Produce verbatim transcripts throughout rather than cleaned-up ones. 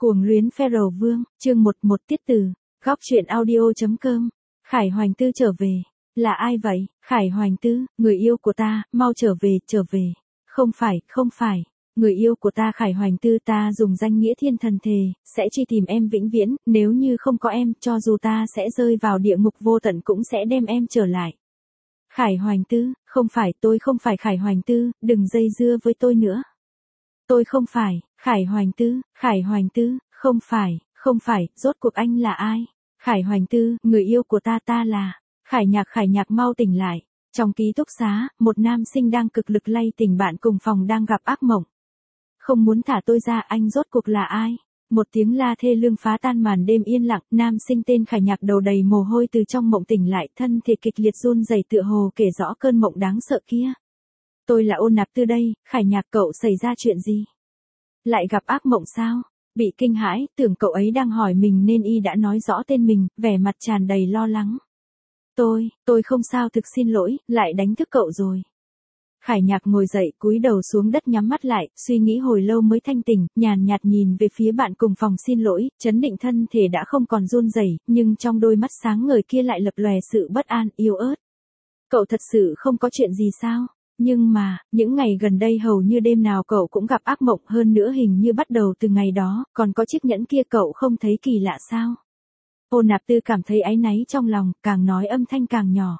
Cuồng luyến Pharaoh Vương, chương một một tiết từ, góc truyện audio.com, Khải Hoành Tư trở về. Là ai vậy? Khải Hoành Tư, người yêu của ta, mau trở về, trở về. Không phải, không phải. Người yêu của ta Khải Hoành Tư, ta dùng danh nghĩa thiên thần thề, sẽ truy tìm em vĩnh viễn, nếu như không có em, cho dù ta sẽ rơi vào địa ngục vô tận cũng sẽ đem em trở lại. Khải Hoành Tư, không phải, tôi không phải Khải Hoành Tư, đừng dây dưa với tôi nữa. Tôi không phải, Khải Hoành Tư, Khải Hoành Tư, không phải, không phải, rốt cuộc anh là ai? Khải Hoành Tư, người yêu của ta ta là, Khải Nhạc Khải Nhạc mau tỉnh lại. Trong ký túc xá, một nam sinh đang cực lực lay tỉnh bạn cùng phòng đang gặp ác mộng. Không muốn thả tôi ra, anh rốt cuộc là ai? Một tiếng la thê lương phá tan màn đêm yên lặng, nam sinh tên Khải Nhạc đầu đầy mồ hôi từ trong mộng tỉnh lại, thân thể kịch liệt run rẩy tựa hồ kể rõ cơn mộng đáng sợ kia. Tôi là Ôn Nạp Tư đây, Khải Nhạc cậu xảy ra chuyện gì? Lại gặp ác mộng sao? Bị kinh hãi, tưởng cậu ấy đang hỏi mình nên y đã nói rõ tên mình, vẻ mặt tràn đầy lo lắng. Tôi, tôi không sao thực xin lỗi, lại đánh thức cậu rồi. Khải Nhạc ngồi dậy, cúi đầu xuống đất nhắm mắt lại, suy nghĩ hồi lâu mới thanh tỉnh, nhàn nhạt nhìn về phía bạn cùng phòng xin lỗi, trấn định thân thể đã không còn run rẩy, nhưng trong đôi mắt sáng ngời kia lại lập lòe sự bất an, yếu ớt. Cậu thật sự không có chuyện gì sao? Nhưng mà, những ngày gần đây hầu như đêm nào cậu cũng gặp ác mộng, hơn nữa hình như bắt đầu từ ngày đó, còn có chiếc nhẫn kia cậu không thấy kỳ lạ sao? Ôn Nạp Tư cảm thấy áy náy trong lòng, càng nói âm thanh càng nhỏ.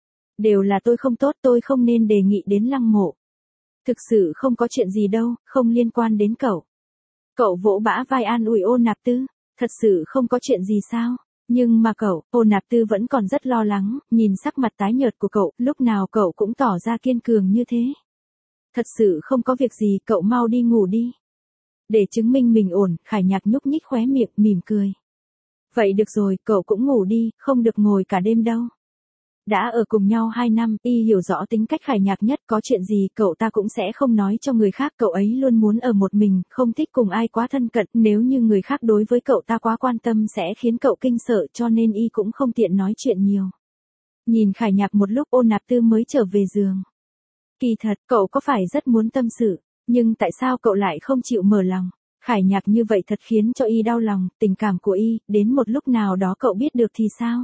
Đều là tôi không tốt, tôi không nên đề nghị đến lăng mộ. Thực sự không có chuyện gì đâu, không liên quan đến cậu. Cậu vỗ bả vai an ủi Ôn Nạp Tư, thật sự không có chuyện gì sao? Nhưng mà cậu, Ôn Nạp Tư vẫn còn rất lo lắng, nhìn sắc mặt tái nhợt của cậu, lúc nào cậu cũng tỏ ra kiên cường như thế. Thật sự không có việc gì, cậu mau đi ngủ đi. Để chứng minh mình ổn, Khải Nhạc nhúc nhích khóe miệng, mỉm cười. Vậy được rồi, cậu cũng ngủ đi, không được ngồi cả đêm đâu. Đã ở cùng nhau hai năm, y hiểu rõ tính cách Khải Nhạc nhất, có chuyện gì cậu ta cũng sẽ không nói cho người khác, cậu ấy luôn muốn ở một mình, không thích cùng ai quá thân cận, nếu như người khác đối với cậu ta quá quan tâm sẽ khiến cậu kinh sợ, cho nên y cũng không tiện nói chuyện nhiều. Nhìn Khải Nhạc một lúc, Ôn Nạp Tư mới trở về giường. Kỳ thật, cậu có phải rất muốn tâm sự, nhưng tại sao cậu lại không chịu mở lòng? Khải Nhạc như vậy thật khiến cho y đau lòng, tình cảm của y, đến một lúc nào đó cậu biết được thì sao?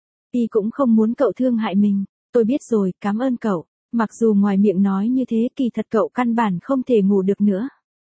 Y cũng không muốn cậu thương hại mình. Tôi biết rồi, cảm ơn cậu. Mặc dù ngoài miệng nói như thế, kỳ thật cậu căn bản không thể ngủ được nữa.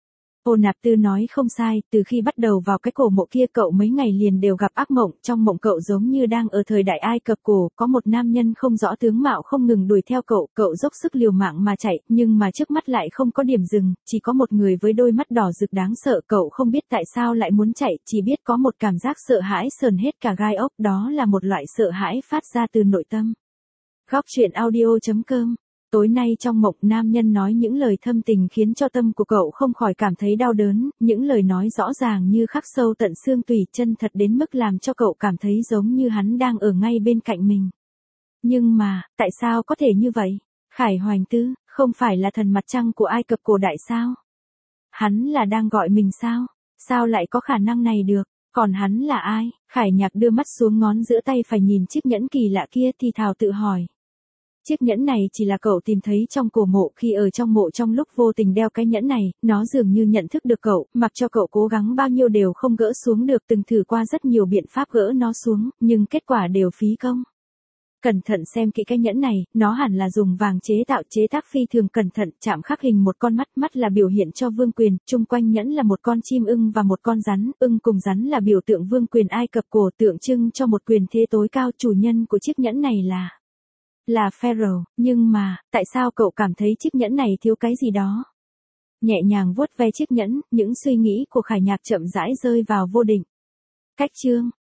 Ôn Nạp Tư nói không sai, từ khi bắt đầu vào cái cổ mộ kia cậu mấy ngày liền đều gặp ác mộng, trong mộng cậu giống như đang ở thời đại Ai Cập cổ, có một nam nhân không rõ tướng mạo không ngừng đuổi theo cậu, cậu dốc sức liều mạng mà chạy, nhưng mà trước mắt lại không có điểm dừng, chỉ có một người với đôi mắt đỏ rực đáng sợ, cậu không biết tại sao lại muốn chạy, chỉ biết có một cảm giác sợ hãi sờn hết cả gai ốc, đó là một loại sợ hãi phát ra từ nội tâm. Góc truyện audio.com. Tối nay trong mộng, nam nhân nói những lời thâm tình khiến cho tâm của cậu không khỏi cảm thấy đau đớn, những lời nói rõ ràng như khắc sâu tận xương tủy, chân thật đến mức làm cho cậu cảm thấy giống như hắn đang ở ngay bên cạnh mình. Nhưng mà, tại sao có thể như vậy? Khải Hoành Tư, không phải là thần mặt trăng của Ai Cập cổ đại sao? Hắn là đang gọi mình sao? Sao lại có khả năng này được? Còn hắn là ai? Khải Nhạc đưa mắt xuống ngón giữa tay phải nhìn chiếc nhẫn kỳ lạ kia thì thào tự hỏi. Chiếc nhẫn này chỉ là cậu tìm thấy trong cổ mộ, khi ở trong mộ trong lúc vô tình đeo cái nhẫn này, nó dường như nhận thức được cậu, mặc cho cậu cố gắng bao nhiêu đều không gỡ xuống được, từng thử qua rất nhiều biện pháp gỡ nó xuống, nhưng kết quả đều phí công. Cẩn thận xem kỹ cái nhẫn này, nó hẳn là dùng vàng chế tạo, chế tác phi thường cẩn thận, chạm khắc hình một con mắt, mắt là biểu hiện cho vương quyền, chung quanh nhẫn là một con chim ưng và một con rắn, ưng cùng rắn là biểu tượng vương quyền Ai Cập cổ, tượng trưng cho một quyền thế tối cao, chủ nhân của chiếc nhẫn này là là Pharaoh, nhưng mà, tại sao cậu cảm thấy chiếc nhẫn này thiếu cái gì đó? Nhẹ nhàng vuốt ve chiếc nhẫn, những suy nghĩ của Khải Nhạc chậm rãi rơi vào vô định. Cách chương,